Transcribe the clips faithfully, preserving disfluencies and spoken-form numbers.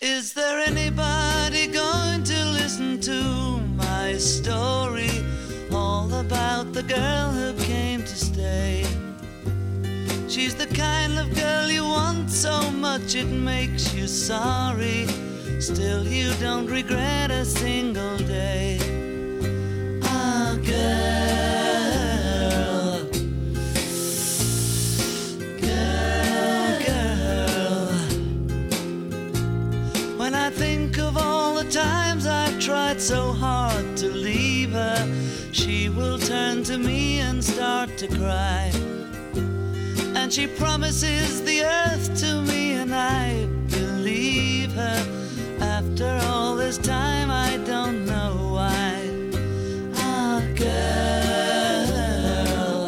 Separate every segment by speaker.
Speaker 1: Is there anybody going to listen to my story? All about the girl who came to stay. She's the kind of girl you want so much it makes you sorry. Still you don't regret a single day. Ah, girl, girl, girl. When I think of all the times I've tried so hard to leave her, she will turn to me and start to cry. And she promises the earth to me, and I believe her. After all this time, I don't know why. Ah, girl,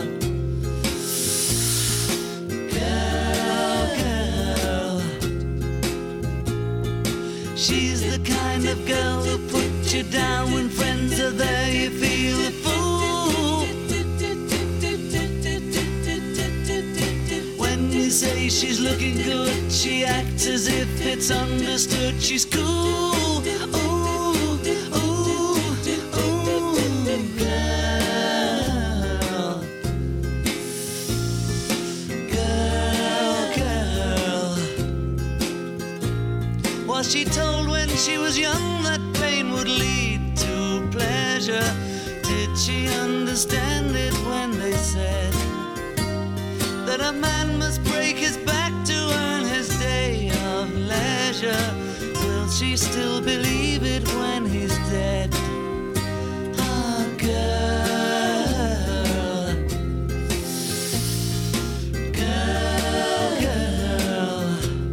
Speaker 1: girl, girl. She's the kind of girl who puts you down when friends are there. You feel a fool. You say she's looking good, she acts as if it's understood. She's cool, ooh, ooh, ooh, girl, girl, girl. Was she told when she was young that pain would lead to pleasure? Did she understand it when they said that a man must break his back to earn his day of leisure? Will she still believe it when he's dead? Ah, girl, girl, girl.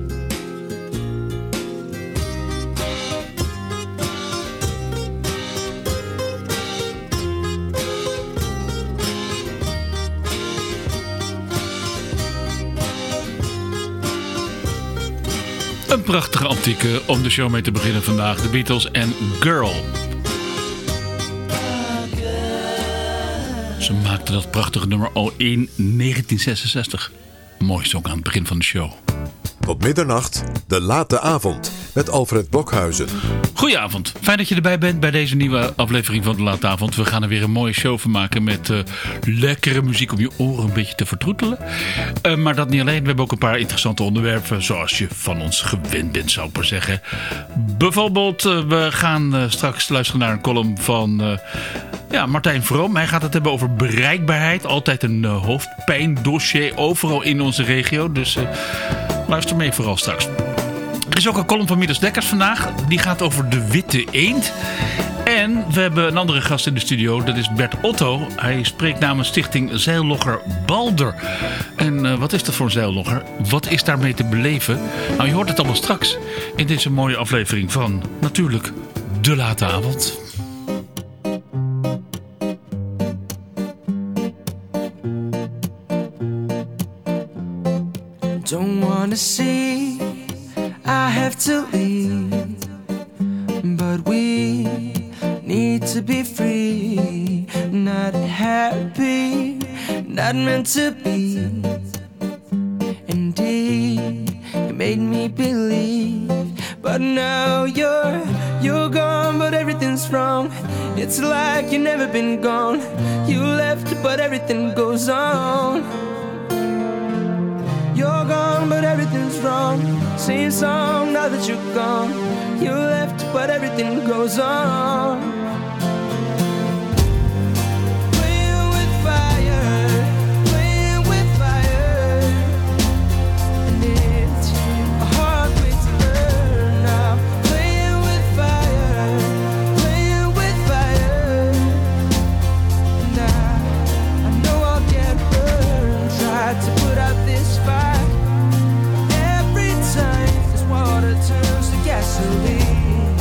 Speaker 2: Een prachtige antieke om de show mee te beginnen vandaag. De Beatles en Girl. Ze maakten dat prachtige nummer al in negentien zesenzestig. Mooi song aan het begin van de show.
Speaker 3: Tot middernacht, de late avond met Alfred Blokhuizen.
Speaker 2: Goedenavond, fijn dat je erbij bent bij deze nieuwe aflevering van de late avond. We gaan er weer een mooie show van maken met uh, lekkere muziek om je oren een beetje te vertroetelen. Uh, maar dat niet alleen, we hebben ook een paar interessante onderwerpen zoals je van ons gewend bent, zou ik maar zeggen. Bijvoorbeeld, uh, we gaan uh, straks luisteren naar een column van uh, ja, Martijn Vroom. Hij gaat het hebben over bereikbaarheid. Altijd een uh, hoofdpijndossier overal in onze regio, dus uh, luister mee vooral straks. Er is ook een column van Midas Dekkers vandaag. Die gaat over de witte eend. En we hebben een andere gast in de studio. Dat is Bert Otto. Hij spreekt namens stichting Zeillogger Balder. En uh, wat is dat voor een zeillogger? Wat is daarmee te beleven? Nou, je hoort het allemaal straks in deze mooie aflevering van natuurlijk De Late Avond.
Speaker 4: Don't wanna see I have to leave, but we need to be free. Not happy, not meant to be. Indeed, you made me believe, but now you're you're gone, but everything's wrong. It's like you've never been gone. You left, but everything goes on. You're gone, but everything's wrong. Sing a song now that you're gone. You left, but everything goes on. Playing with fire, playing with fire. And it's a hard way to learn now. Playing with fire, playing with fire. And I, I know I'll get burned. Try to put out this fire. Water turns to gasoline.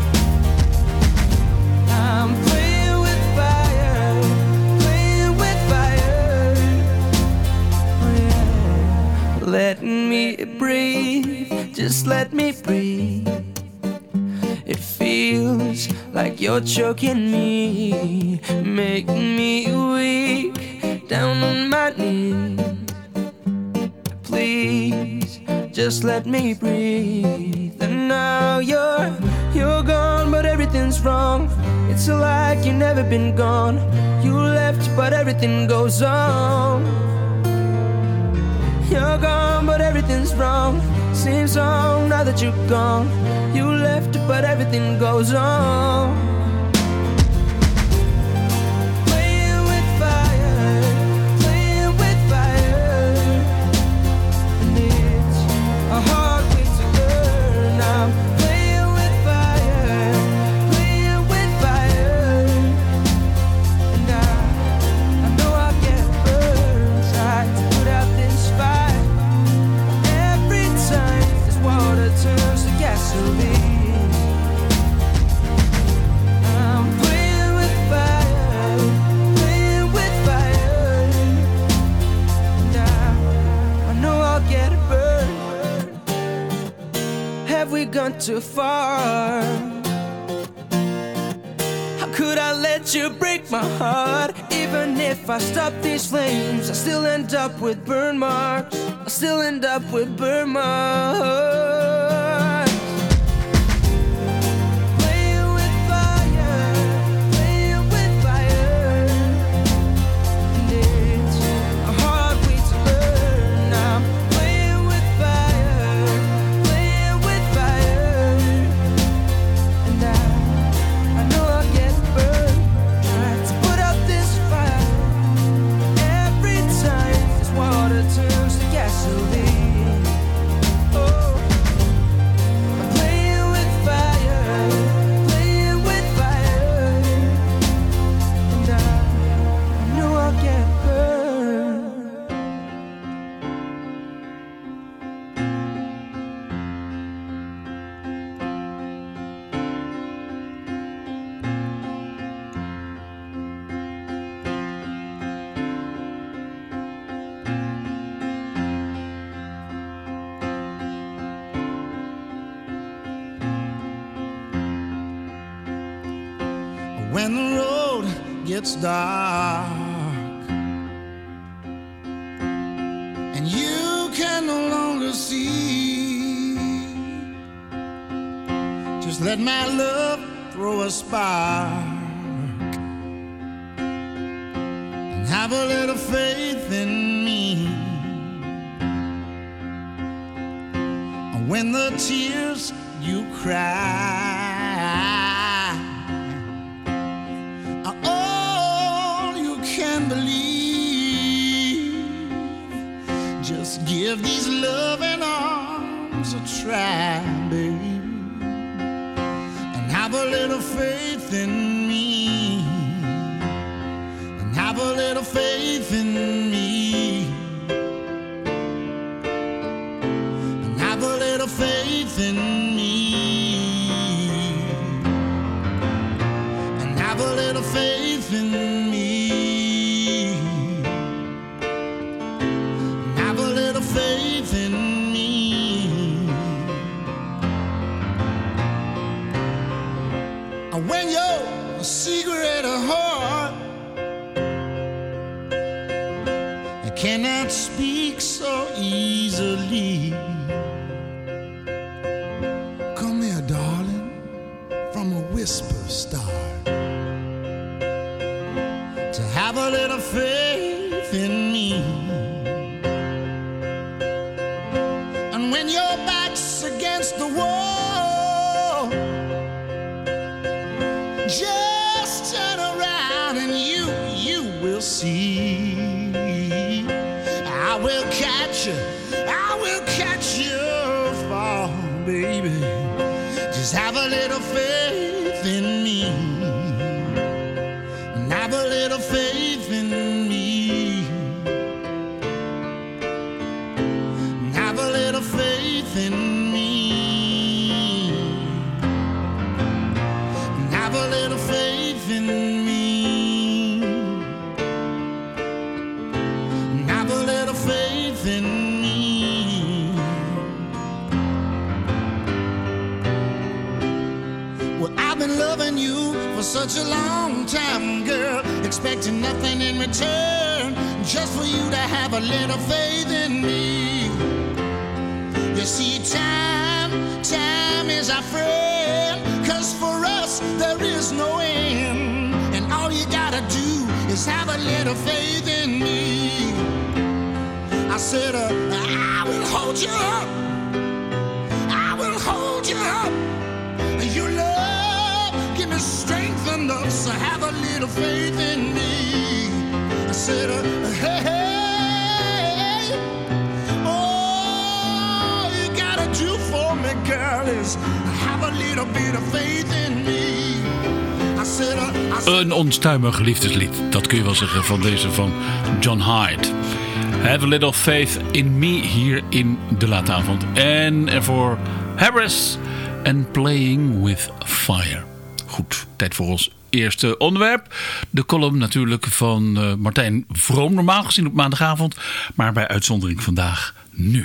Speaker 4: I'm playing with fire, playing with fire. Oh yeah. Let me breathe, just let me breathe. It feels like you're choking me, make me weak, down on my knees. Please, just let me breathe. And now you're, you're gone, but everything's wrong. It's like you've never been gone. You left, but everything goes on. You're gone, but everything's wrong. Seems wrong now that you're gone. You left, but everything goes on. Playing with fire, playing with fire. And it's a hard way to learn now. Playing with fire, playing with fire. And I, I know I get burned, trying to put out this fire. Every time this water turns to gasoline. I'm playing with fire, playing with fire. And I, I know I'll get burned. Have we gone too far? How could I let you break my heart? Even if I stop these flames, I still end up with burn marks. I still end up with burn marks. Playing with fire, playing with fire. And it's a hard way to learn. I'm playing with fire, playing with fire. And I, I know I'll get burned, trying to put out this fire. Every time this water turns to gasoline. Oh, I'm playing with fire, playing with fire. And I, I know I'll get burned.
Speaker 5: When the road gets dark and you can no longer see, just let my love throw a spark and have a little faith in me. And when the tears you cry are all you can believe, just give these loving arms a try, baby, and have a little faith in me, and have a little faith in me, and have a little faith in me. Have a little faith in me. Have a little faith in me. When your secret heart cannot speak so easily, come here, darling, from a whisper start. To have a little faith in me. And when your back's against the wall, just turn around and you, you will see. I will catch you, I will catch you fall, baby. Just have a little faith in me. Have a little faith in me. Have a little faith in me. Have a little faith in me. Have a little faith in me. Well, I've been loving you for such a long time, girl, expecting nothing in return, just for you to have a little faith in me. You see, time, time is our friend, 'cause for us there is no end. And all you gotta do is have a little faith in me. I said, uh, I will hold you up. I will hold you up. Your love, give me strength enough, so have a little faith in me. I said, uh, hey, hey, all you gotta do for me, girl, is have a little bit of faith in me. I said, uh, I said,
Speaker 2: Een onstuimig liefdeslied, dat kun je wel zeggen van deze van John Hyde. Have a little faith in me hier in de late avond. En ervoor Harris en Playing with Fire. Goed, tijd voor ons eerste onderwerp. De column natuurlijk van uh, Martijn Vroom. Normaal gezien op maandagavond, maar bij uitzondering vandaag nu.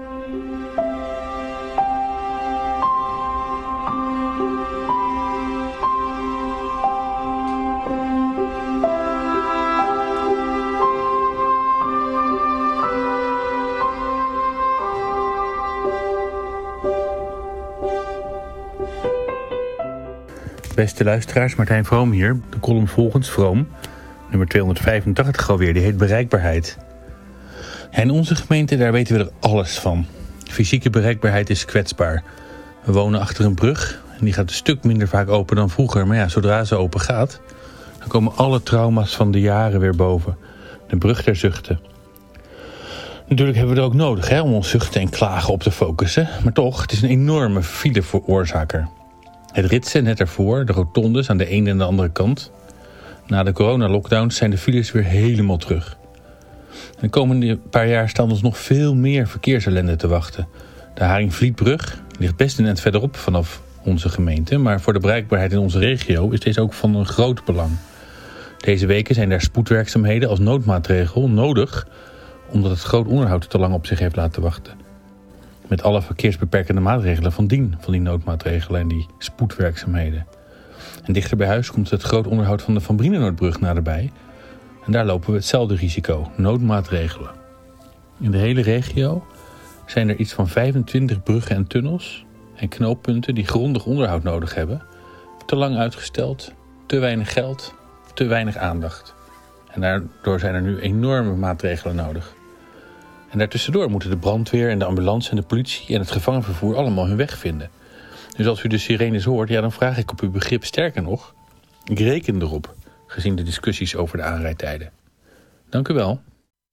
Speaker 6: Beste luisteraars, Martijn Vroom hier. De column volgens Vroom, nummer tweehonderdvijfentachtig alweer, die heet Bereikbaarheid. Ja, in onze gemeente, daar weten we er alles van. Fysieke bereikbaarheid is kwetsbaar. We wonen achter een brug en die gaat een stuk minder vaak open dan vroeger. Maar ja, zodra ze open gaat, dan komen alle trauma's van de jaren weer boven. De brug der zuchten. Natuurlijk hebben we het ook nodig hè, om ons zuchten en klagen op te focussen. Maar toch, het is een enorme fileveroorzaker. Het ritsen net ervoor, de rotondes aan de ene en de andere kant. Na de coronalockdowns zijn de files weer helemaal terug. De komende paar jaar staan ons nog veel meer verkeersellende te wachten. De Haringvlietbrug ligt best een eind verderop vanaf onze gemeente, maar voor de bereikbaarheid in onze regio is deze ook van een groot belang. Deze weken zijn daar spoedwerkzaamheden als noodmaatregel nodig, omdat het groot onderhoud te lang op zich heeft laten wachten. Met alle verkeersbeperkende maatregelen van dien van die noodmaatregelen en die spoedwerkzaamheden. En dichter bij huis komt het groot onderhoud van de Van Brienenoordbrug naderbij. En daar lopen we hetzelfde risico, noodmaatregelen. In de hele regio zijn er iets van vijfentwintig bruggen en tunnels en knooppunten die grondig onderhoud nodig hebben. Te lang uitgesteld, te weinig geld, te weinig aandacht. En daardoor zijn er nu enorme maatregelen nodig. En daartussendoor moeten de brandweer en de ambulance en de politie en het gevangenvervoer allemaal hun weg vinden. Dus als u de sirenes hoort, ja, dan vraag ik op uw begrip, sterker nog, ik reken erop, gezien de discussies over de aanrijdtijden. Dank u wel.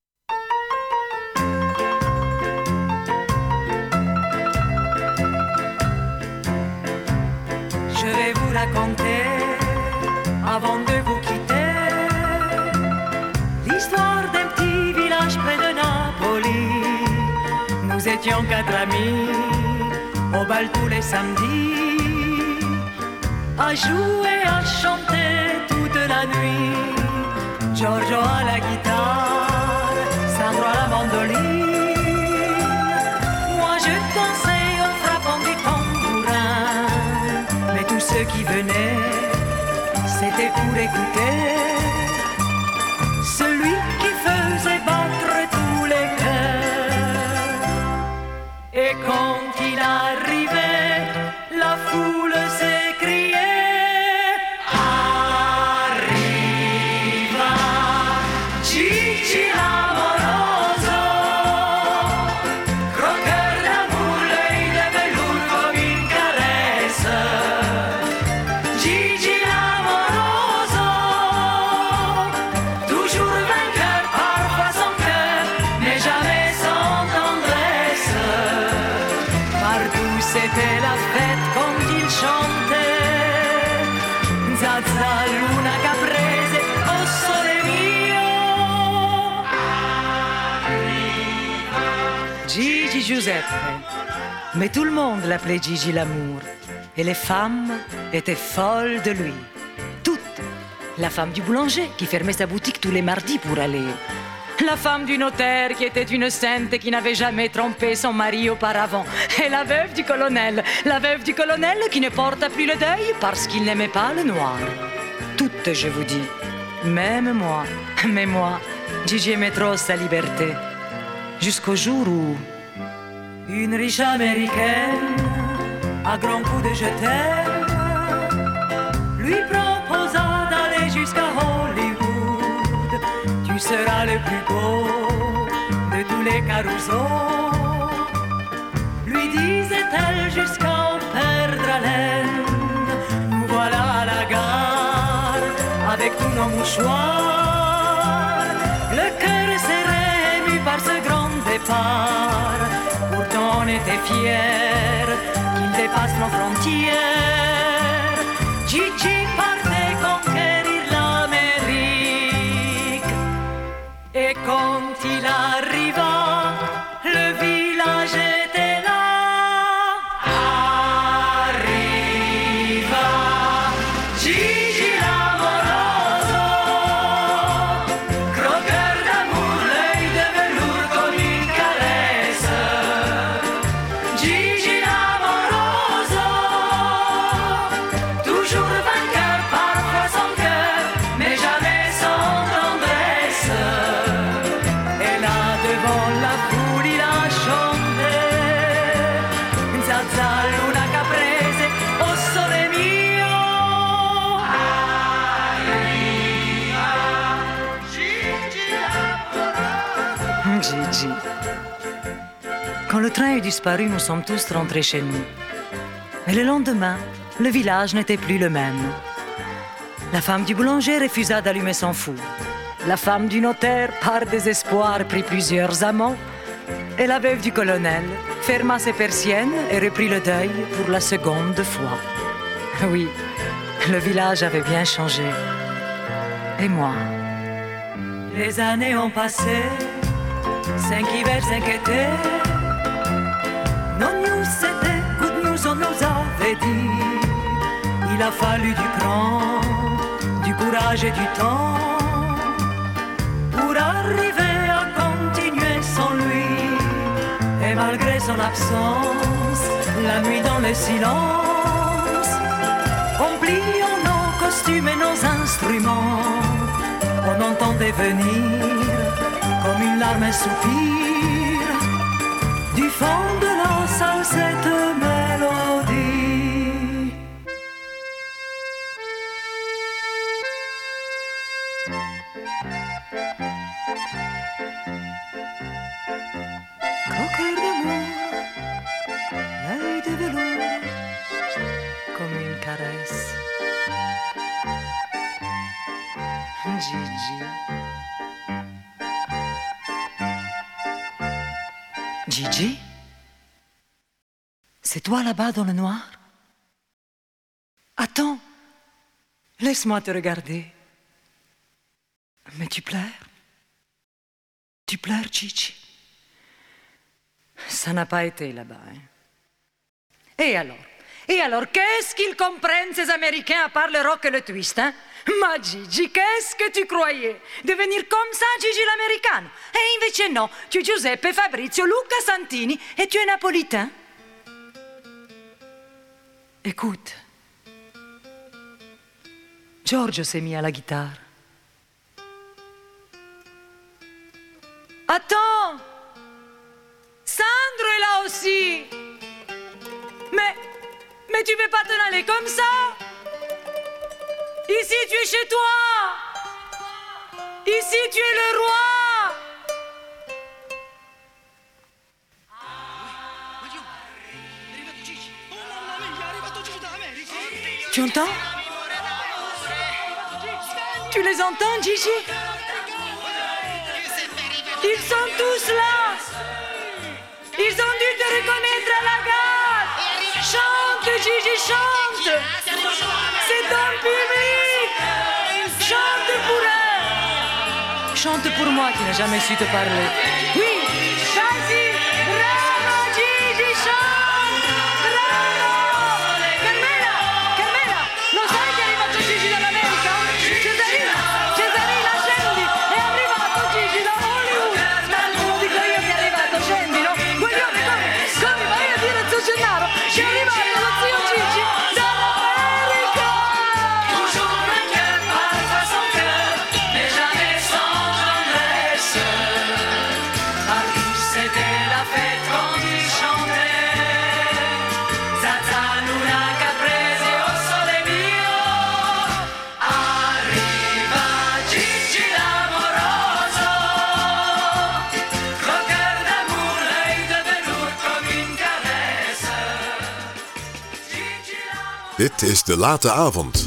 Speaker 7: Je vais vous raconter, avant de vous quitter, l'histoire d'un petit village près de Napoli. Nous étions quatre amis, au bal tous les samedis, à jouer, à chanter toute la nuit. Giorgio à la guitare, Sandro à la mandoline. Moi je dansais en frappant des tambourins, mais tous ceux qui venaient, c'était pour écouter celui qui faisait battre tous les cœurs. Et quand il arrivait, la foule s'écriait. C'était la fête quand il chantait Zazza, Luna, Caprese, oh sole mio. Gigi Giuseppe, mais tout le monde l'appelait Gigi l'amour. Et les femmes étaient folles de lui. Toutes. La femme du boulanger qui fermait sa boutique tous les mardis pour aller. La femme du notaire qui était une sainte qui n'avait jamais trompé son mari auparavant. Et la veuve du colonel, la veuve du colonel qui ne porta plus le deuil parce qu'il n'aimait pas le noir. Toutes, je vous dis. Même moi. Mais moi, Gigi aimait trop sa liberté. Jusqu'au jour où Une riche américaine, à grands coups de je t'aime, lui proposa d'aller jusqu'à Hollywood. Tu seras le plus beau de tous les carousaux, lui disait-elle jusqu'à en perdre haleine. Nous voilà à la gare avec tous nos mouchoirs, le cœur serré ému par ce grand départ. Pourtant on était fiers qu'il dépasse nos frontières. Gigi partait conquérir l'Amérique. Et quand il arriva, le village était là. Arriva Gigi l'amoroso, croqueur d'amour, l'œil de velours comme une caresse. Gigi l'amoroso, toujours vainqueur, parfois sans cœur, mais jamais sans tendresse. Et là devant la foule il a chanté Zaza Luna Caprese, oh sole mio. Gigi. Quand le train est disparu, nous sommes tous rentrés chez nous. Mais le lendemain, le village n'était plus le même. La femme du boulanger refusa d'allumer son four. La femme du notaire, par désespoir, prit plusieurs amants. Et la veuve du colonel ferma ses persiennes et reprit le deuil pour la seconde fois. Oui, le village avait bien changé. Et moi? Les années ont passé, cinq hivers, cinq étés. Non news, c'était good news, on nous avait dit. Il a fallu du cran, du courage et du temps pour arriver à continuer sans lui. Et malgré son absence, la nuit dans le silence, en pliant nos costumes et nos instruments, on entendait venir comme une larme, un soupir du fond de la salle cette mélodie. Croqueur d'amour, l'œil de velours, comme une caresse. Gigi. Gigi? C'est toi là-bas dans le noir? Attends, laisse-moi te regarder. Mais tu pleures? Tu pleures, Gigi? Ça n'a pas été là-bas, hein? Et alors? Et alors, qu'est-ce qu'ils comprennent, ces Américains, à part le rock et le twist, hein? Ma Gigi, qu'est-ce que tu croyais? Devenir comme ça, Gigi l'americano? E invece no, tu es Giuseppe, Fabrizio, Luca Santini et tu es napolitain. Écoute, Giorgio s'est mis à la guitare. Attends, Sandro est là aussi. Mais, mais tu peux pas t'en aller comme ça. Ici, tu es chez toi. Ici, tu es le roi. Tu entends? Tu les entends, Gigi? Ils sont tous là. Ils ont dû te reconnaître à la gare. Chante, Gigi, chante. C'est ton public. Chante pour eux. Chante pour moi qui n'ai jamais su te parler. Oui, vas-y. Bravo, Gigi, chante. Bravo. Carmela, Carmela, lo sai che è arrivato Gigi dall'America? Cesarina, Cesarina, scendi. È arrivato Gigi da Hollywood. Ma non dico io che è arrivato, scendilo. Guaglione, come? Come vai a dire a Zio Gennaro che è arrivato lo zio Gigi dall'America?
Speaker 1: Toujours vainqueur, parfois sans cœur, mais jamais sans tendresse.
Speaker 3: Dit is De Late Avond.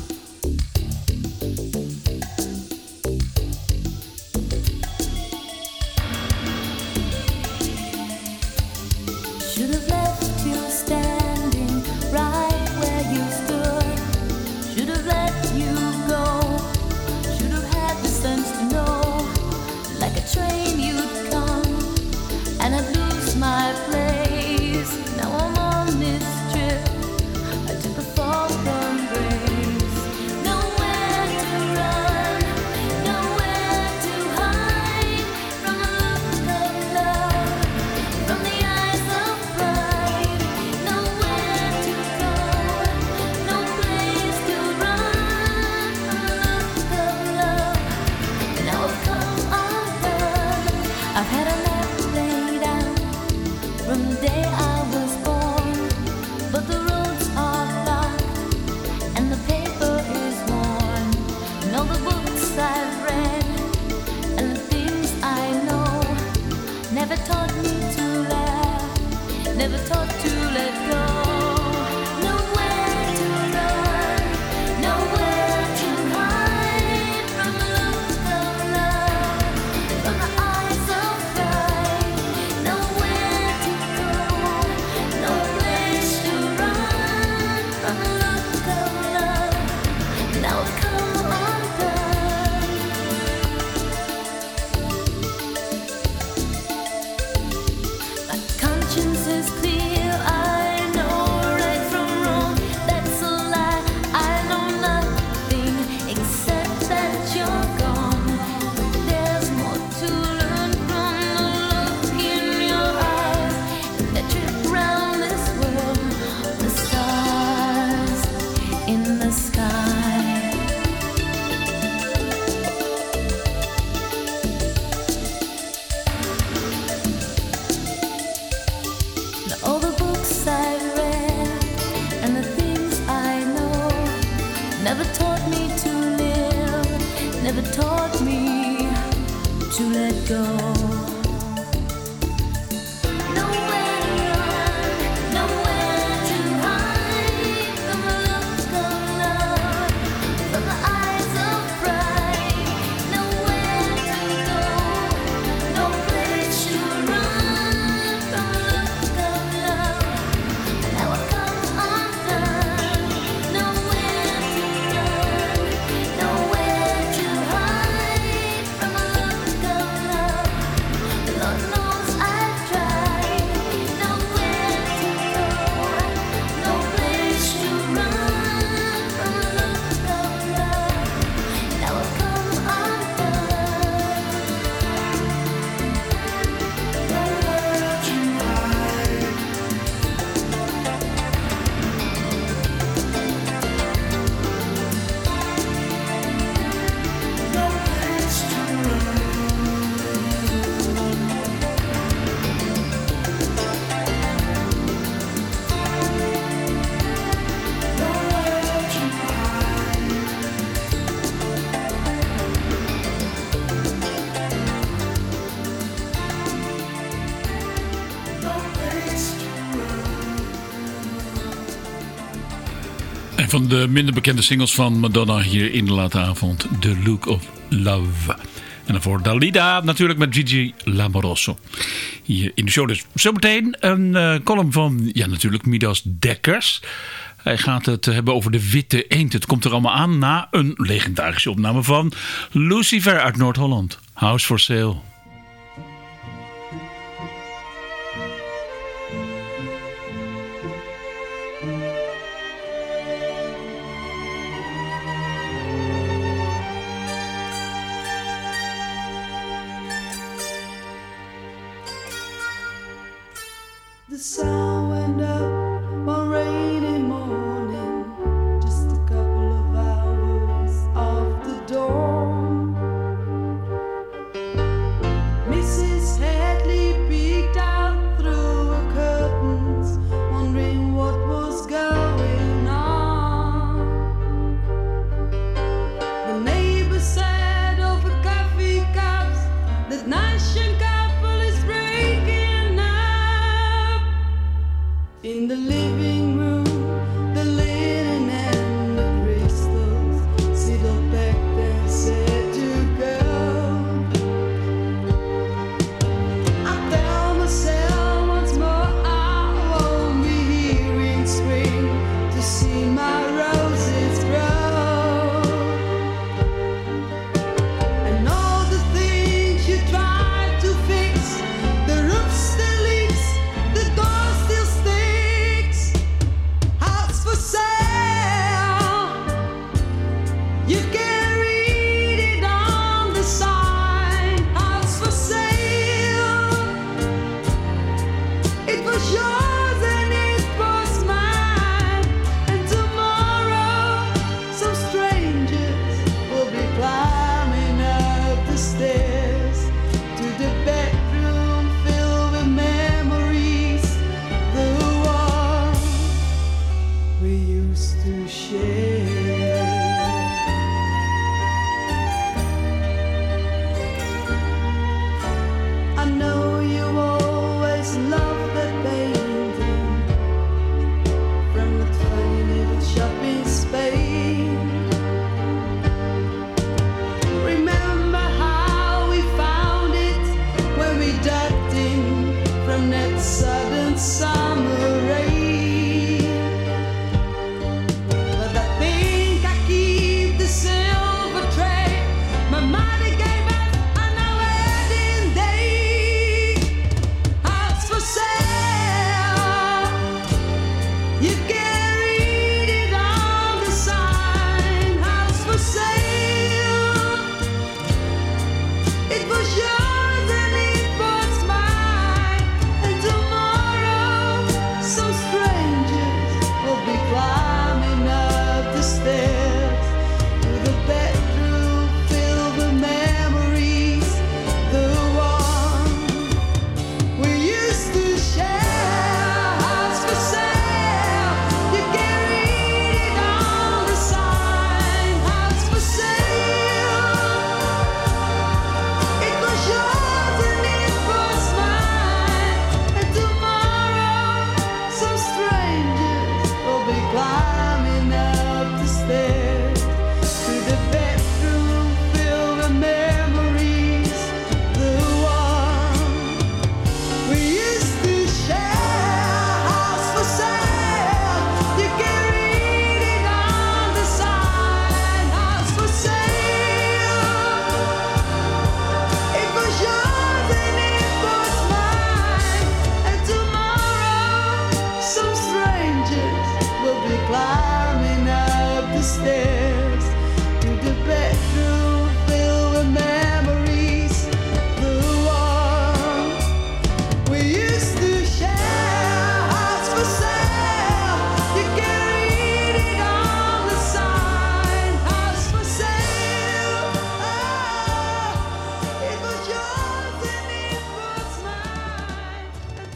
Speaker 8: Should have left you standing right where you stood. Should have let you go. Should have had the sense to know. Like a train you'd come and I'd lose my place. Now I'm on this trip. I took a fall from grace. Nowhere to run, nowhere to hide from a look of love, from the eyes of pride. Nowhere to go, no place to run from a look of love. And now I've come undone. I've had a lot laid out from the day I was born, but the roads are blocked and the paper is worn. And all the books I've read and the things I know never taught me to laugh, never taught to let go. Nowhere to run, nowhere to hide from a look of love, from the eyes of pride. Nowhere to go, no place to run from a look of love. Now I've come undone. My conscience is clear. I know right from wrong. That's a lie. I know nothing except that you're gone. There's more to learn from the look in your eyes and that trip round this world. The stars in the sky. Now all the books I've read and the things I know never taught me to live, never taught me to let go. Nowhere to run, nowhere to hide from a look of love, from the eyes of pride. Nowhere to go, no place to run from a look of love. Now I've come undone. Nowhere to run, nowhere to hide from a look of love. Lord knows I've tried. Nowhere to go, no place to run from a look of love. Now I've come undone. Nowhere to hide. No place to
Speaker 2: Een van de minder bekende singles van Madonna hier in De Late Avond. The Look of Love. En daarvoor Dalida natuurlijk met Gigi Lamoroso. Hier in de show dus. Zometeen een uh, column van, ja natuurlijk, Midas Dekkers. Hij gaat het hebben over de witte eend. Het komt er allemaal aan na een legendarische opname van Lucifer uit Noord-Holland. House for Sale.
Speaker 9: The sun went up one rainy morning, just a couple of hours off the dawn. we used to share. I know you always loved that painting from that funny little shop in Spain. Remember how we found it when we ducked in from that sudden summer rain. But I think I keep the silver tray my mother gave us on our wedding day. House for sale, you can read it on the sign. House for sale, it was yours and it was mine. And tomorrow some strangers will be climbing up the stairs to the bedroom filled with memories, the one we used to share. House for sale, you can read it on the sign. House for sale, it was yours and it was mine. And tomorrow some strangers will be climbing up the stairs to the bedroom filled with memories, the one we used to share. House for sale, you can read it on the sign. House for sale, it was yours and it was mine. And tomorrow some strangers will be climbing up the stairs to the bedroom filled with memories, the one we used to share. House for sale, you can read it on the sign. House for sale, oh, it was yours and it was mine. And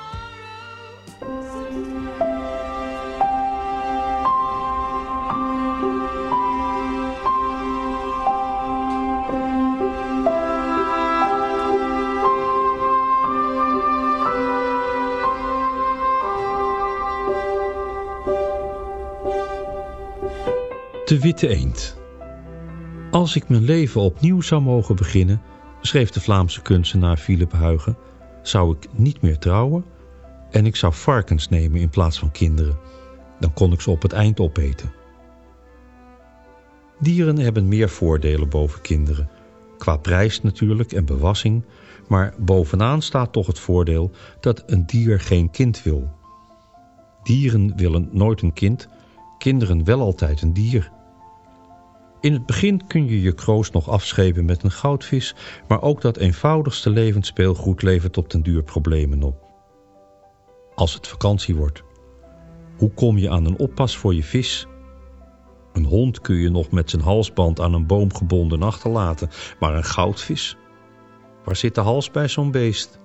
Speaker 10: De Witte Eend. Als ik mijn leven opnieuw zou mogen beginnen, schreef de Vlaamse kunstenaar Philip Huygen, zou ik niet meer trouwen en ik zou varkens nemen in plaats van kinderen. Dan kon ik ze op het eind opeten. Dieren hebben meer voordelen boven kinderen. Qua prijs natuurlijk en bewassing, maar bovenaan staat toch het voordeel dat een dier geen kind wil. Dieren willen nooit een kind, kinderen wel altijd een dier. In het begin kun je je kroost nog afschepen met een goudvis, maar ook dat eenvoudigste levensspeelgoed levert op den duur problemen op. Als het vakantie wordt. Hoe kom je aan een oppas voor je vis? Een hond kun je nog met zijn halsband aan een boom gebonden achterlaten, maar een goudvis? Waar zit de hals bij zo'n beest?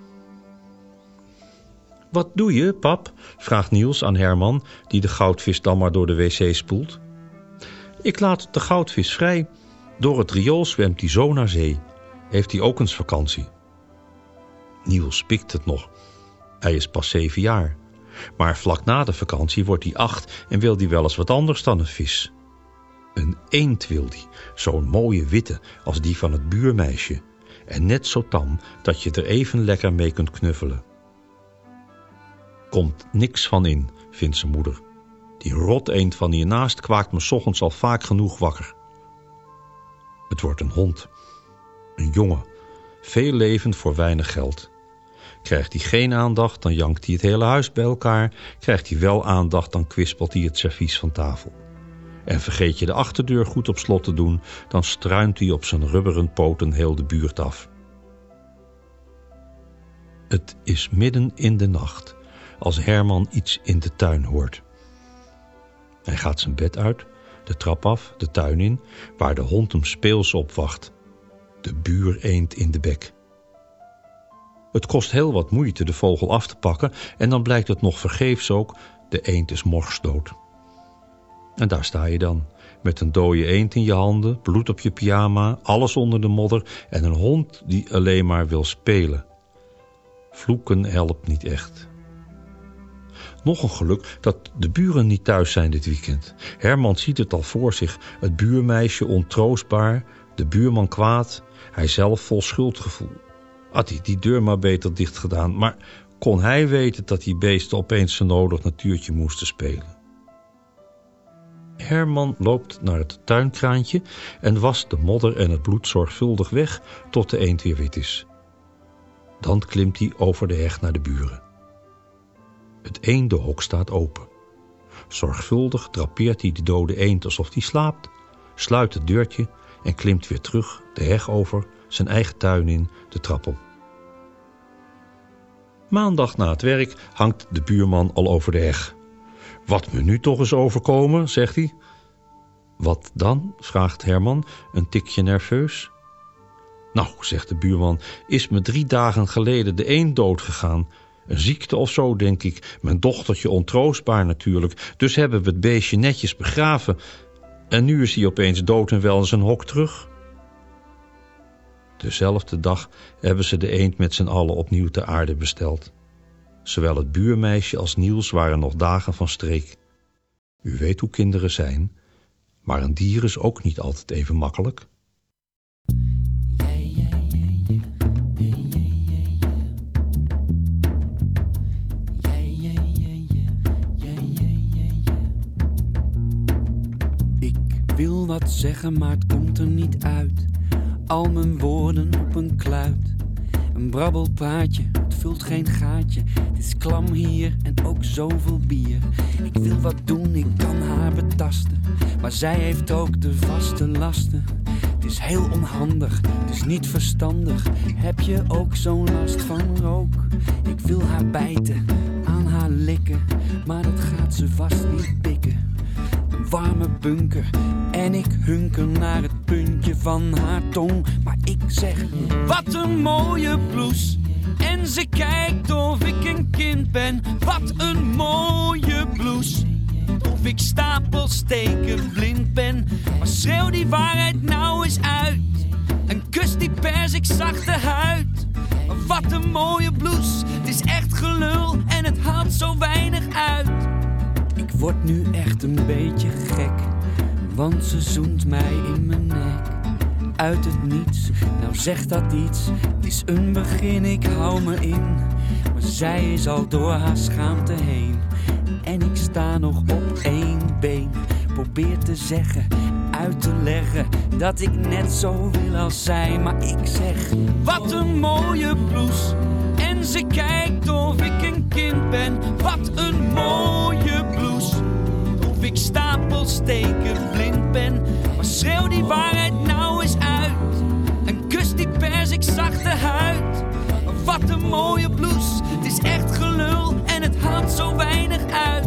Speaker 10: Wat doe je, pap? Vraagt Niels aan Herman, die de goudvis dan maar door de wc spoelt. Ik laat de goudvis vrij. Door het riool zwemt hij zo naar zee. Heeft hij ook eens vakantie? Niels pikt het nog. Hij is pas zeven jaar. Maar vlak na de vakantie wordt hij acht en wil hij wel eens wat anders dan een vis. Een eend wil hij, zo'n mooie witte als die van het buurmeisje. En net zo tam dat je er even lekker mee kunt knuffelen. Komt niks van in, vindt zijn moeder. Die roteend van hiernaast kwaakt me 's ochtends al vaak genoeg wakker. Het wordt een hond. Een jongen. Veel levend voor weinig geld. Krijgt hij geen aandacht, dan jankt hij het hele huis bij elkaar. Krijgt hij wel aandacht, dan kwispelt hij het servies van tafel. En vergeet je de achterdeur goed op slot te doen, dan struint hij op zijn rubberen poten heel de buurt af. Het is midden in de nacht als Herman iets in de tuin hoort. Hij gaat zijn bed uit, de trap af, de tuin in, waar de hond hem speels op wacht. De buureend in de bek. Het kost heel wat moeite de vogel af te pakken en dan blijkt het nog vergeefs ook De eend is morsdood. En daar sta je dan, met een dode eend in je handen, bloed op je pyjama, alles onder de modder en een hond die alleen maar wil spelen. Vloeken helpt niet echt. Nog een geluk dat de buren niet thuis zijn dit weekend. Herman ziet het al voor zich, het buurmeisje ontroostbaar, de buurman kwaad, hij zelf vol schuldgevoel. Had hij die deur maar beter dicht gedaan, maar kon hij weten dat die beesten opeens zo nodig natuurtje moesten spelen. Herman loopt naar het tuinkraantje en wast de modder en het bloed zorgvuldig weg tot de eend weer wit is. Dan klimt hij over de heg naar de buren. Het eendenhok staat open. Zorgvuldig drapeert hij de dode eend alsof hij slaapt, sluit het deurtje en klimt weer terug de heg over, zijn eigen tuin in, de trap op. Maandag na het werk hangt de buurman al over de heg. Wat me nu toch is overkomen, zegt hij. Wat dan? Vraagt Herman, een tikje nerveus. Nou, zegt de buurman, is me drie dagen geleden de eend doodgegaan. Een ziekte of zo, denk ik. Mijn dochtertje ontroostbaar natuurlijk. Dus hebben we het beestje netjes begraven. En nu is hij opeens dood en wel in zijn hok terug. Dezelfde dag hebben ze de eend met z'n allen opnieuw ter aarde besteld. Zowel het buurmeisje als Niels waren nog dagen van streek. U weet hoe kinderen zijn, maar een dier is ook niet altijd even makkelijk.
Speaker 11: Ik wil wat zeggen, maar het komt er niet uit. Al mijn woorden op een kluit. Een brabbelpraatje, het vult geen gaatje. Het is klam hier en ook zoveel bier. Ik wil wat doen, ik kan haar betasten. Maar zij heeft ook de vaste lasten. Het is heel onhandig, het is niet verstandig. Heb je ook zo'n last van rook? Ik wil haar bijten, aan haar likken. Maar dat gaat ze vast niet pikken. Een warme bunker en ik hunker naar het puntje van haar tong. Maar ik zeg, wat een mooie blouse. En ze kijkt of ik een kind ben. Wat een mooie blouse. Of ik stapelsteken blind ben. Maar schreeuw die waarheid nou eens uit. En kus die perzikzachte huid. Wat een mooie blouse. Het is echt gelul en het haalt zo weinig uit. Ik word nu echt een beetje gek, want ze zoent mij in mijn nek. Uit het niets, nou zegt dat iets. Het is een begin, ik hou me in. Maar zij is al door haar schaamte heen. En ik sta nog op één been. Probeer te zeggen, uit te leggen, dat ik net zo wil als zij. Maar ik zeg, wat een mooie blouse. En ze kijkt of ik een kind ben. Wat een mooie blouse. Of ik stapelsteken blind ben. Maar schreeuw die waarheid nou eens uit. En kus die perzikzachte huid. Wat een mooie blouse. Het is echt gelul en het haalt zo weinig uit.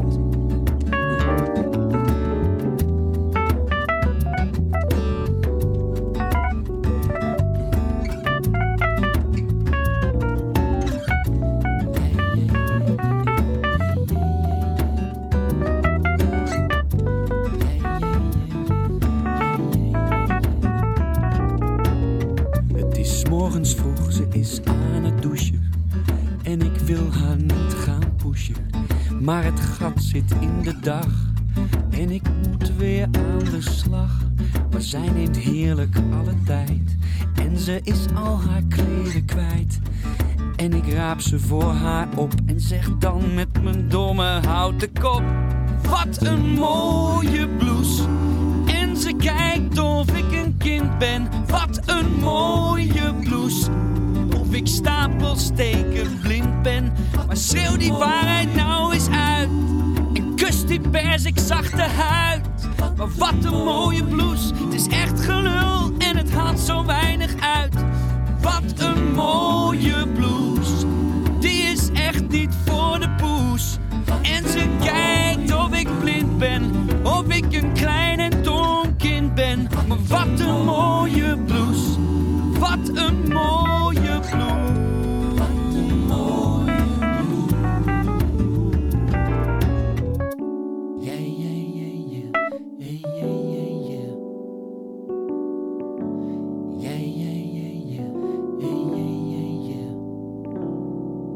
Speaker 11: Morgens vroeg, ze is aan het douchen. En ik wil haar niet gaan pushen. Maar het gat zit in de dag. En ik moet weer aan de slag. Maar zij neemt heerlijk alle tijd. En ze is al haar kleren kwijt. En ik raap ze voor haar op. En zeg dan met mijn domme houten kop. Wat een mooie blouse. En ze kijkt of ik een kind ben. Wat een mooie blouse. Of ik stapelsteken blind ben. Maar schreeuw die waarheid nou eens uit. En kus die perzikzachte huid. Maar wat een mooie blouse. Het is echt gelul en het haalt zo weinig uit. Wat een mooie blouse. Die is echt niet voor de poes. En ze kijkt of ik blind ben. Of ik een klein en dom kind ben. Maar wat een mooie blouse. Wat een mooie blouse. Wat een mooie blouse.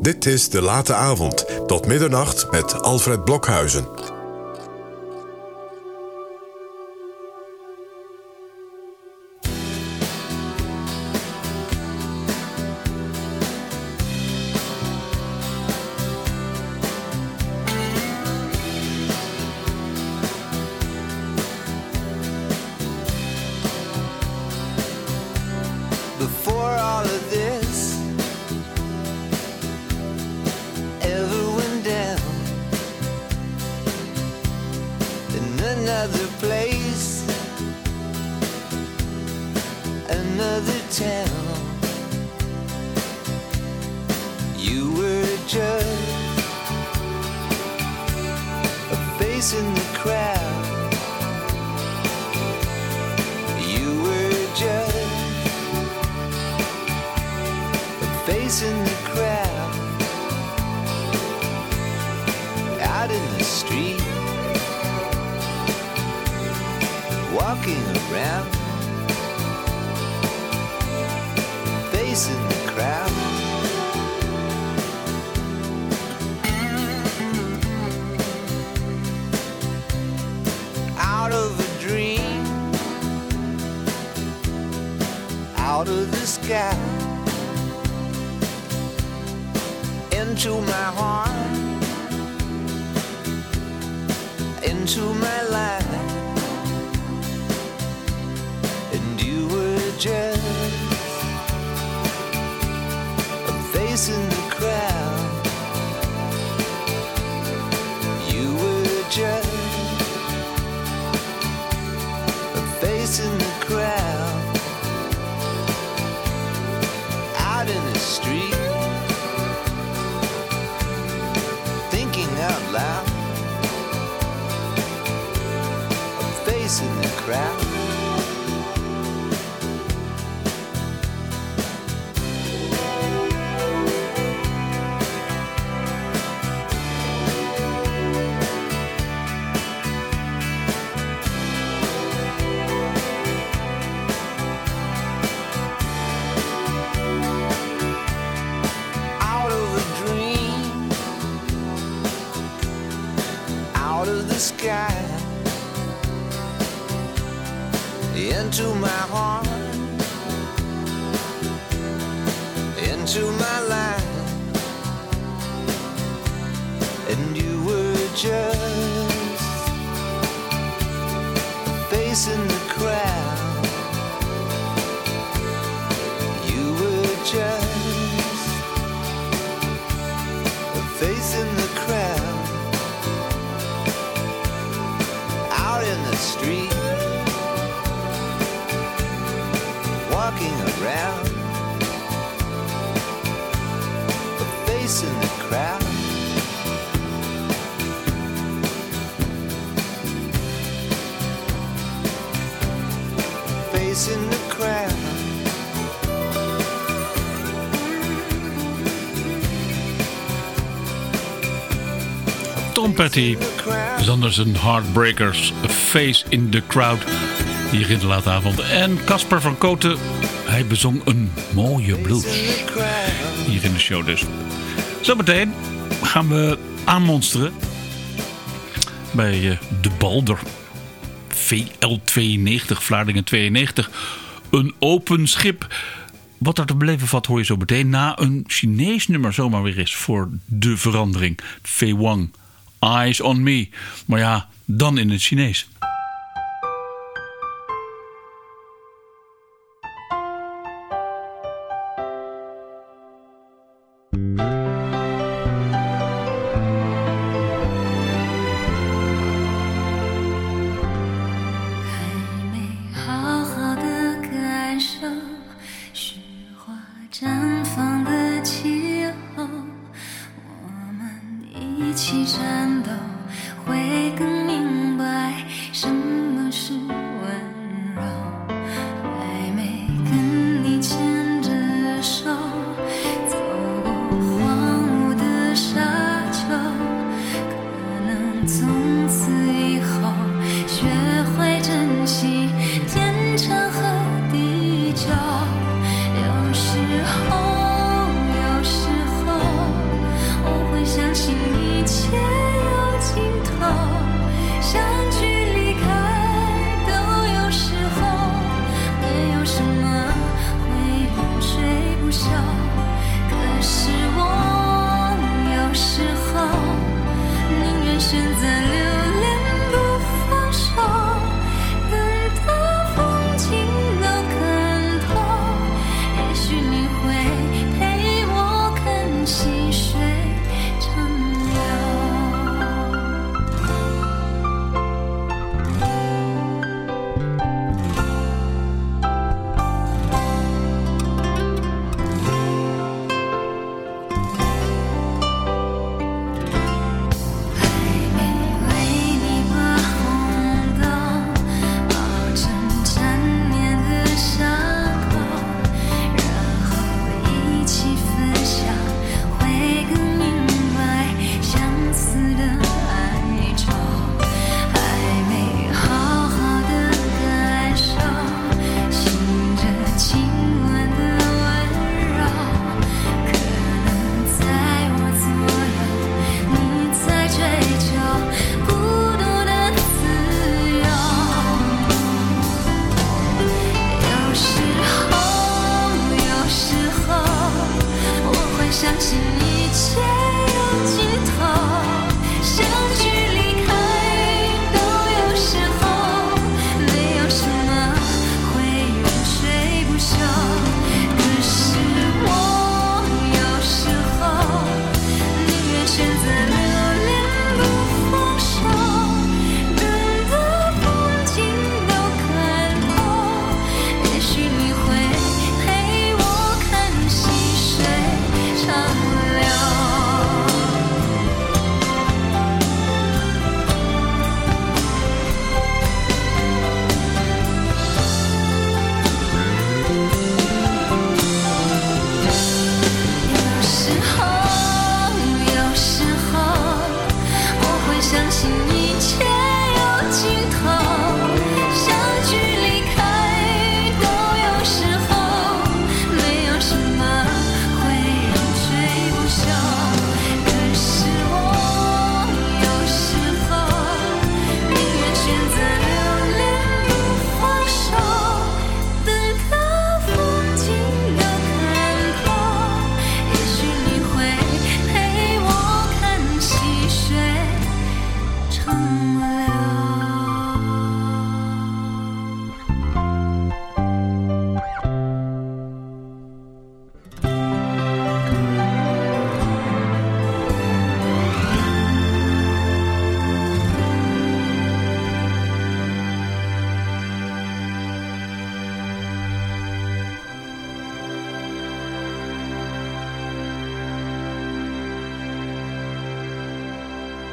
Speaker 3: Dit is De Late Avond, tot middernacht met Alfred Blokhuizen.
Speaker 1: Before all of this ever went down, in another place, another town, you were just a face in the crowd. You were just face in the crowd, out in the street, walking around, face in the crowd. Out of a dream, out of the sky, into my heart, into my life, and you were just a face in the crowd. You were just a face in the crowd, out in the street, out loud, a face in the crowd. Out of a dream, out of the sky, into my heart, into my life, and you were just a face in the crowd. You were just a face in the crowd, out in the street, walking around, a face in the crowd. Face in the crowd.
Speaker 2: Tom Petty, Zanders en Heartbreakers, A Face in the Crowd, hier in de late avond. En Casper van Koten, hij bezong een mooie blues, hier in de show dus. Zometeen gaan we aanmonsteren bij uh, de Balder V L tweeënnegentig, Vlaardingen tweeënnegentig. Een open schip. Wat er te beleven valt hoor je zo meteen na een Chinees nummer zomaar weer is voor de verandering. Fei Wang, Eyes on Me. Maar ja, dan in het Chinees.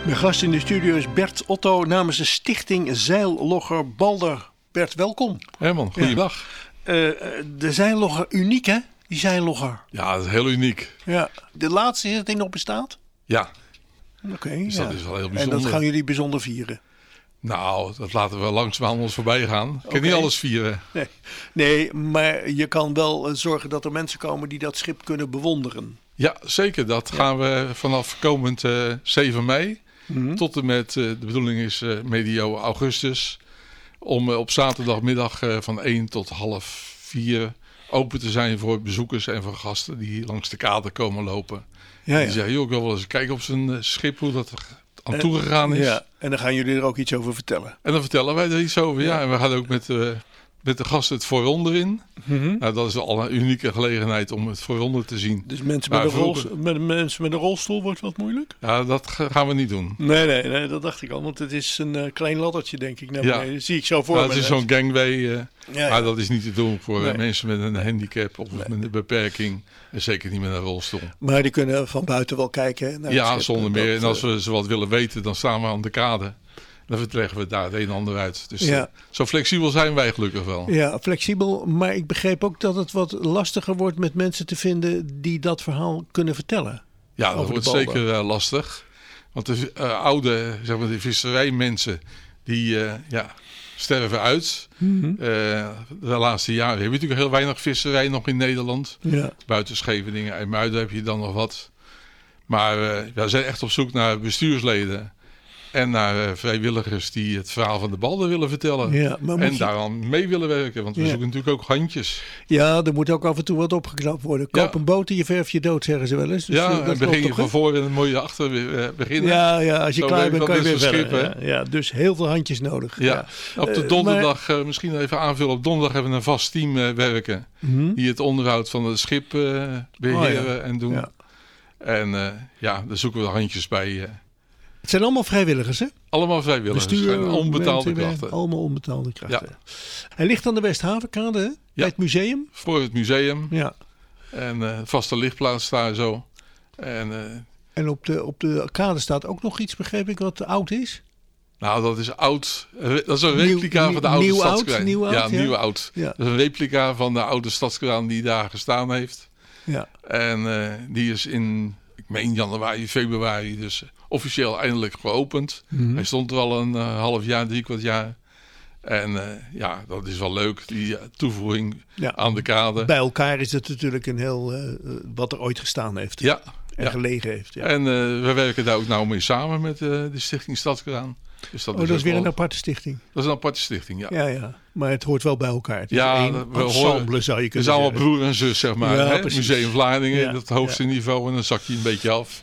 Speaker 12: Mijn gast in de studio is Bert Otto namens de stichting Zeillogger Balder. Bert, welkom.
Speaker 13: Herman, goeiedag.
Speaker 12: Ja. Uh, de zeillogger, uniek hè? Die zeillogger.
Speaker 13: Ja, dat is heel uniek.
Speaker 12: Ja. De laatste is het in nog bestaat?
Speaker 13: Ja.
Speaker 12: Oké. Okay,
Speaker 13: dus
Speaker 12: ja.
Speaker 13: dat is wel heel bijzonder.
Speaker 12: En dat gaan jullie bijzonder vieren?
Speaker 13: Nou, dat laten we langzaam ons voorbij gaan. Ik kan
Speaker 12: okay.
Speaker 13: niet alles vieren.
Speaker 12: Nee. nee, maar je kan wel zorgen dat er mensen komen die dat schip kunnen bewonderen.
Speaker 13: Ja, zeker. Dat ja. gaan we vanaf komend uh, zeven mei mm-hmm. tot en met, uh, de bedoeling is uh, medio augustus, om uh, op zaterdagmiddag uh, van één tot half vier open te zijn voor bezoekers en voor gasten die langs de kade komen lopen. Ja, ja. Die zeggen, joh, ik wil wel eens kijken op zijn uh, schip hoe dat aan toe gegaan is.
Speaker 12: Ja, en dan gaan jullie er ook iets over vertellen.
Speaker 13: En dan vertellen wij er iets over, ja. ja. En we gaan ook met, uh, met de gasten het vooronder in. Mm-hmm. Nou, dat is al een unieke gelegenheid om het vooronder te zien.
Speaker 12: Dus mensen met, nou, een rolstoel, met, mensen met een rolstoel wordt wat moeilijk?
Speaker 13: Ja, dat gaan we niet doen.
Speaker 12: Nee, nee, nee dat dacht ik al. Want het is een uh, klein laddertje, denk ik. Naar
Speaker 13: ja.
Speaker 12: beneden. Dat zie ik zo voor
Speaker 13: nou,
Speaker 12: me.
Speaker 13: Het is zo'n gangway. Uh, ja, ja. Maar dat is niet te doen voor nee. mensen met een handicap of nee. met een beperking. En zeker niet met een rolstoel.
Speaker 12: Maar die kunnen van buiten wel kijken naar
Speaker 13: ja,
Speaker 12: het schip,
Speaker 13: zonder meer. En als we ze wat willen weten, dan staan we aan de kade. Dan verleggen we daar het een en ander uit. Dus ja. uh, zo flexibel zijn wij gelukkig wel.
Speaker 12: Ja, flexibel. Maar ik begreep ook dat het wat lastiger wordt met mensen te vinden die dat verhaal kunnen vertellen.
Speaker 13: Ja, dat wordt zeker uh, lastig. Want de uh, oude, zeg maar, de visserijmensen, die uh, ja, sterven uit. Mm-hmm. Uh, de laatste jaren heb je natuurlijk heel weinig visserij nog in Nederland. Ja. Buiten Scheveningen en Muiden heb je dan nog wat. Maar uh, we zijn echt op zoek naar bestuursleden. En naar uh, vrijwilligers die het verhaal van de Balder willen vertellen. Ja, maar en je... daaraan mee willen werken. Want we ja. zoeken natuurlijk ook handjes.
Speaker 12: Ja, er moet ook af en toe wat opgeknapt worden. Koop ja. een boot en je verf je dood, zeggen ze wel eens. Dus,
Speaker 13: ja,
Speaker 12: uh,
Speaker 13: en begin je van voor en dan moet je achter weer uh, beginnen.
Speaker 12: Ja, ja, als je Zo klaar bent kan je weer verder. Ja, ja, dus heel veel handjes nodig.
Speaker 13: Ja. Ja. Op de donderdag, uh, maar... uh, misschien even aanvullen. Op donderdag hebben we een vast team uh, werken. Mm-hmm. Die het onderhoud van het schip uh, beheren oh, ja. en doen. Ja. En uh, ja, daar zoeken we handjes bij... Uh,
Speaker 12: Het zijn allemaal vrijwilligers, hè?
Speaker 13: Allemaal vrijwilligers.
Speaker 12: Bestuur,
Speaker 13: onbetaalde krachten.
Speaker 12: Allemaal onbetaalde krachten. Ja. Hij ligt aan de Westhavenkade, hè? Ja. Bij het museum.
Speaker 13: Voor het museum.
Speaker 12: Ja.
Speaker 13: En uh, vaste lichtplaats daar zo. En, uh,
Speaker 12: en op, de, op de kade staat ook nog iets, begreep ik, wat oud is?
Speaker 13: Nou, dat is oud. Dat is een replica nieuw, van de oude
Speaker 12: nieuw
Speaker 13: stadskraan.
Speaker 12: Nieuw oud,
Speaker 13: ja,
Speaker 12: ja,
Speaker 13: nieuw oud. Ja. Dat is een replica van de oude stadskraan die daar gestaan heeft.
Speaker 12: Ja.
Speaker 13: En uh, die is in, ik meen januari, februari, dus officieel eindelijk geopend. Mm-hmm. Hij stond er al een uh, half jaar, drie kwart jaar. En uh, ja, dat is wel leuk, die uh, toevoeging ja. aan de kade.
Speaker 12: Bij elkaar is het natuurlijk een heel, uh, wat er ooit gestaan heeft.
Speaker 13: Ja.
Speaker 12: En ja. gelegen heeft. Ja.
Speaker 13: En uh, we werken daar ook nou mee samen met uh, de Stichting Stadskraan. Dus dat
Speaker 12: oh,
Speaker 13: is
Speaker 12: dat is weer
Speaker 13: wel...
Speaker 12: een aparte stichting.
Speaker 13: Dat is een aparte stichting, ja.
Speaker 12: Ja, ja. Maar het hoort wel bij elkaar. Het
Speaker 13: ja,
Speaker 12: is één ensemble, zou je kunnen zeggen.
Speaker 13: Het is allemaal broer en zus, zeg maar.
Speaker 12: Ja,
Speaker 13: hè? Museum Vlaardingen, ja, dat hoogste
Speaker 12: ja.
Speaker 13: niveau. En dan zak je een beetje af.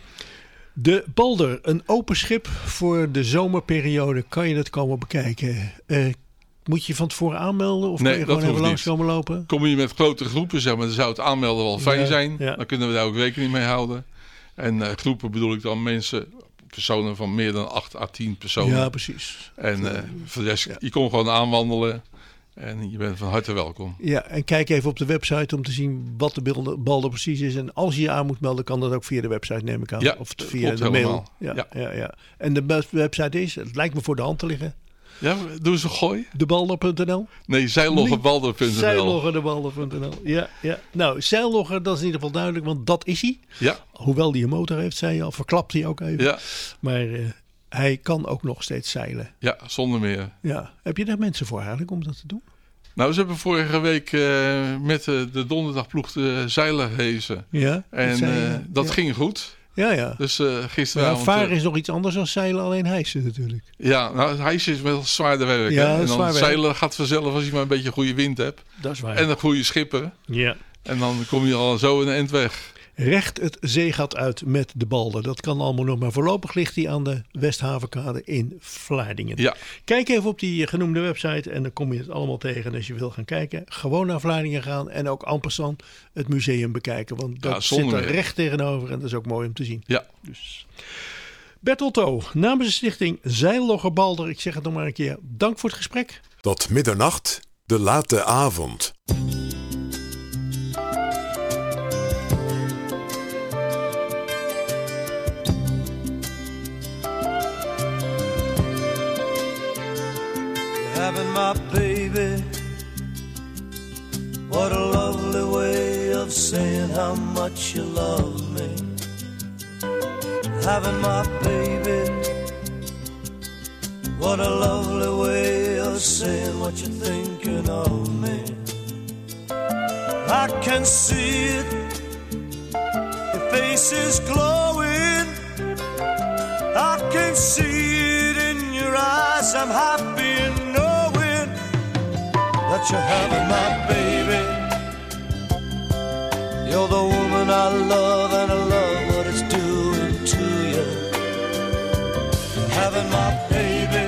Speaker 12: De Balder, een open schip voor de zomerperiode. Kan je dat komen bekijken? Uh, moet je van tevoren aanmelden? Of
Speaker 13: nee,
Speaker 12: kan je gewoon even langs komen lopen?
Speaker 13: Kom je met grote groepen, zeg maar, dan zou het aanmelden wel fijn ja, zijn. Ja. Dan kunnen we daar ook rekening mee houden. En uh, groepen bedoel ik dan mensen, personen van meer dan acht à tien personen.
Speaker 12: Ja, precies.
Speaker 13: En uh, voor de rest, ja. je kon gewoon aanwandelen. En je bent van harte welkom.
Speaker 12: Ja, en kijk even op de website om te zien wat de Balder precies is. En als je je aan moet melden, kan dat ook via de website, neem ik aan.
Speaker 13: Ja,
Speaker 12: of via de mail. Ja, ja. Ja, ja. En de website is, het lijkt me voor de hand te liggen.
Speaker 13: Ja, doen ze gooi?
Speaker 12: debalder punt n l?
Speaker 13: Nee, zeilloggerbalder punt n l.
Speaker 12: zeilloggerdebalder punt n l, ja, ja. Nou, zeillogger, dat is in ieder geval duidelijk, want dat is hij.
Speaker 13: Ja.
Speaker 12: Hoewel die een motor heeft, zei je al, verklapt hij ook even.
Speaker 13: Ja.
Speaker 12: Maar uh, hij kan ook nog steeds zeilen.
Speaker 13: Ja, zonder meer.
Speaker 12: Ja. Heb je daar mensen voor eigenlijk om dat te doen?
Speaker 13: Nou, ze hebben vorige week uh, met uh, de donderdagploeg de zeilen gehezen.
Speaker 12: Ja.
Speaker 13: En
Speaker 12: zei,
Speaker 13: uh, dat
Speaker 12: ja.
Speaker 13: ging goed.
Speaker 12: Ja, ja.
Speaker 13: Dus uh, gisteravond...
Speaker 12: Ja, varen is nog iets anders dan zeilen, alleen hijsen natuurlijk.
Speaker 13: Ja, nou, hijsen is wel zwaarder werk.
Speaker 12: Ja,
Speaker 13: en dan
Speaker 12: zwaar
Speaker 13: zeilen
Speaker 12: werk.
Speaker 13: gaat vanzelf als je maar een beetje goede wind hebt.
Speaker 12: Dat is waar.
Speaker 13: En een goede schipper.
Speaker 12: Ja.
Speaker 13: En dan kom je al zo in een eind weg.
Speaker 12: Recht het zeegat uit met de Balder. Dat kan allemaal nog, maar voorlopig ligt hij aan de Westhavenkade in Vlaardingen.
Speaker 13: Ja.
Speaker 12: Kijk even op die genoemde website en dan kom je het allemaal tegen. En als je wil gaan kijken, gewoon naar Vlaardingen gaan en ook en passant het museum bekijken. Want dat
Speaker 13: ja,
Speaker 12: zit er
Speaker 13: meer.
Speaker 12: recht tegenover en dat is ook mooi om te zien.
Speaker 13: Ja.
Speaker 12: Dus. Bert Otto, namens de stichting Zeillogger Balder, ik zeg het nog maar een keer, dank voor het gesprek.
Speaker 3: Tot middernacht, de late avond.
Speaker 1: having my baby. What a lovely way of saying how much you love me. Having my baby. What a lovely way of saying what you're thinking of me. I can see it. Your face is glowing. I can see it in your eyes. I'm happy in knowing that you're having my baby. You're the woman I love, and I love what it's doing to you. Having my baby.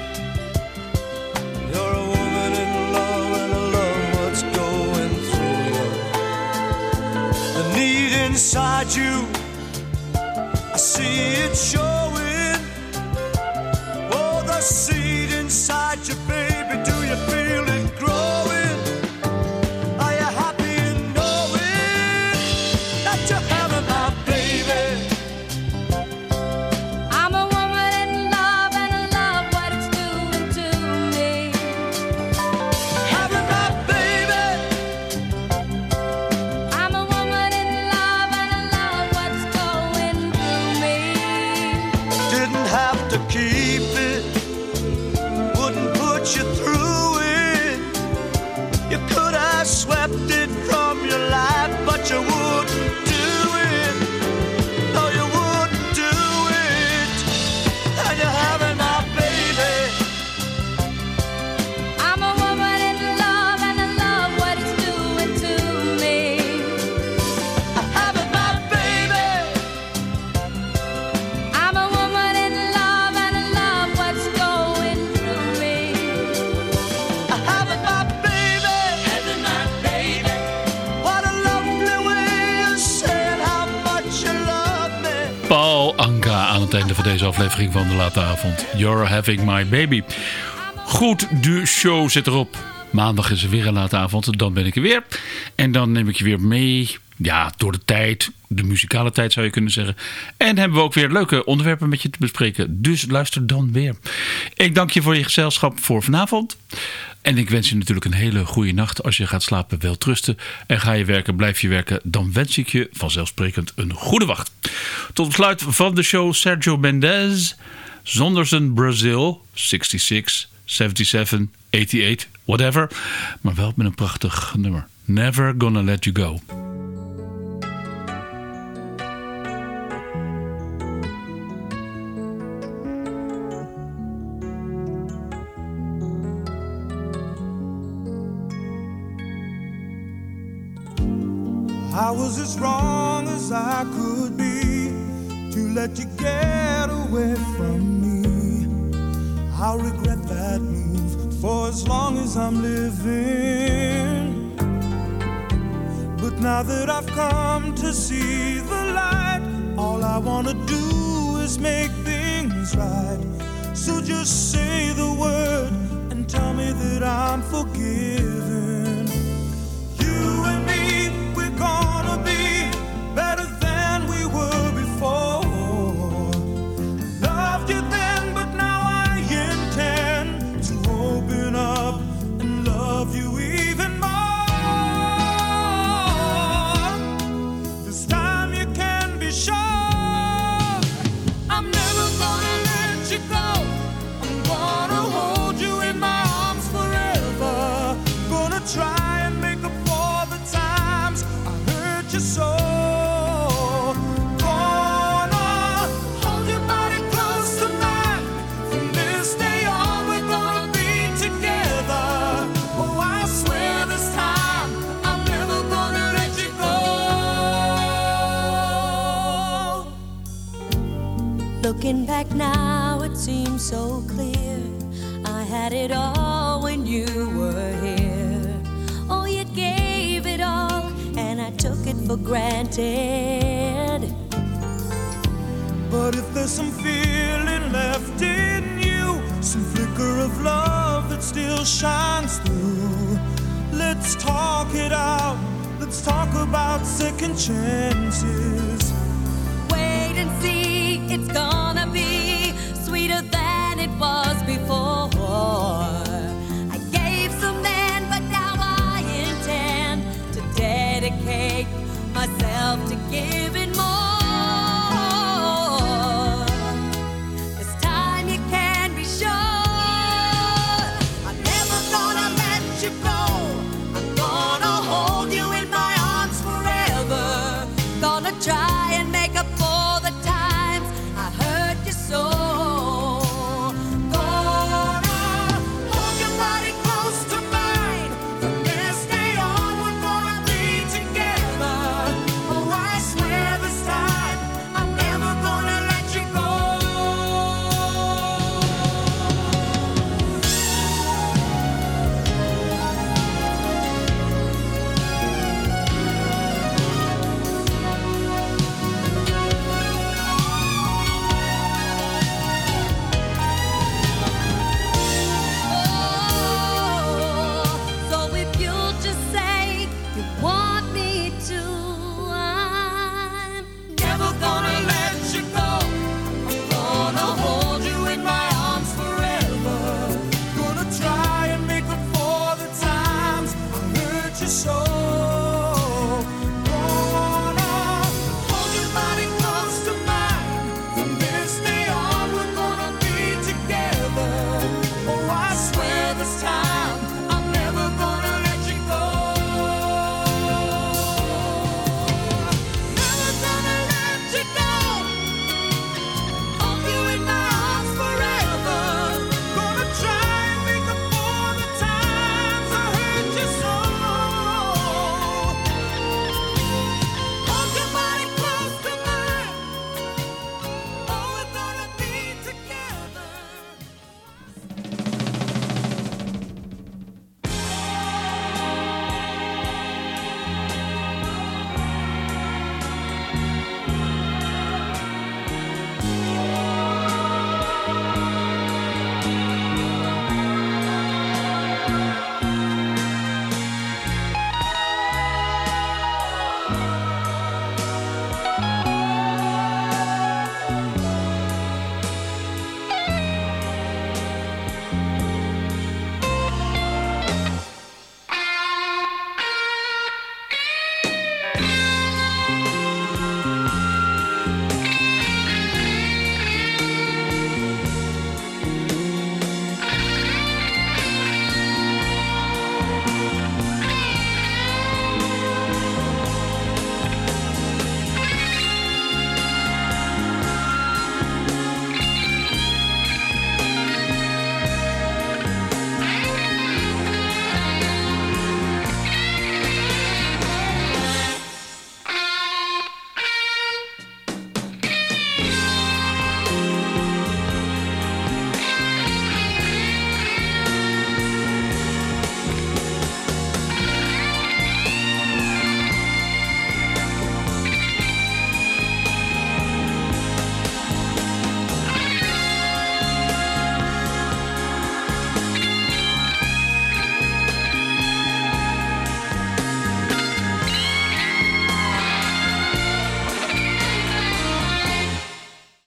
Speaker 1: You're a woman in love, and I love what's going through you. The need inside you, I see it showing. Oh, the seed inside you, baby, do you feel it growing? Are you happy in knowing that you're having my baby?
Speaker 8: I'm a woman in love, and I love what it's doing to me.
Speaker 1: Having my baby.
Speaker 8: I'm a woman in love, and I love what's going through me.
Speaker 1: Didn't have to keep it, wouldn't put you through it. You could have swept it from your life, but you wouldn't do it. No, you wouldn't do it. And you're having my baby.
Speaker 8: I'm a woman in love, and I love what it's doing to me.
Speaker 1: Having my baby.
Speaker 8: I'm a woman in love, and I love what's going through me.
Speaker 1: Having my baby. Having my baby. What a lovely way of saying how much you love me.
Speaker 2: Paul Anka aan het einde van deze aflevering van de Late Avond. You're Having My Baby. Goed, de show zit erop. Maandag is er weer een Late Avond. Dan ben ik er weer. En dan neem ik je weer mee. Ja, door de tijd. De muzikale tijd zou je kunnen zeggen. En hebben we ook weer leuke onderwerpen met je te bespreken. Dus luister dan weer. Ik dank je voor je gezelschap voor vanavond. En ik wens je natuurlijk een hele goede nacht. Als je gaat slapen, wel trusten. En ga je werken, blijf je werken. Dan wens ik je vanzelfsprekend een goede wacht. Tot besluit van de show Sergio Mendes. Zonder zijn Brazil. zesenzestig, zevenenzeventig, achtenzeventig, whatever. Maar wel met een prachtig nummer. Never Gonna Let You Go.
Speaker 4: I was as wrong as I could be to let you get away from me. I'll regret that move for as long as I'm living. But now that I've come to see the light, all I wanna do is make things right. So just say the word and tell me that I'm forgiven. You and me, we're gonna be better than we were before. Loved you then, but now I intend to open up and love you even more. This time you can be sure I'm never gonna let you go. I'm gonna hold you in my arms forever. Gonna try and make up for the times I hurt you so. Gonna hold your body close to mine. From this day on we're gonna be together. Oh, I swear this time I'm never gonna let you go.
Speaker 8: Looking back now, it seems so clear. I had it all when you were here. Oh, you gave it all, and I took it for granted.
Speaker 4: But if there's some feeling left in you, some flicker of love that still shines through, let's talk it out. Let's talk about second chances.
Speaker 8: Wait and see, it's gonna be sweeter than it was before.
Speaker 5: you go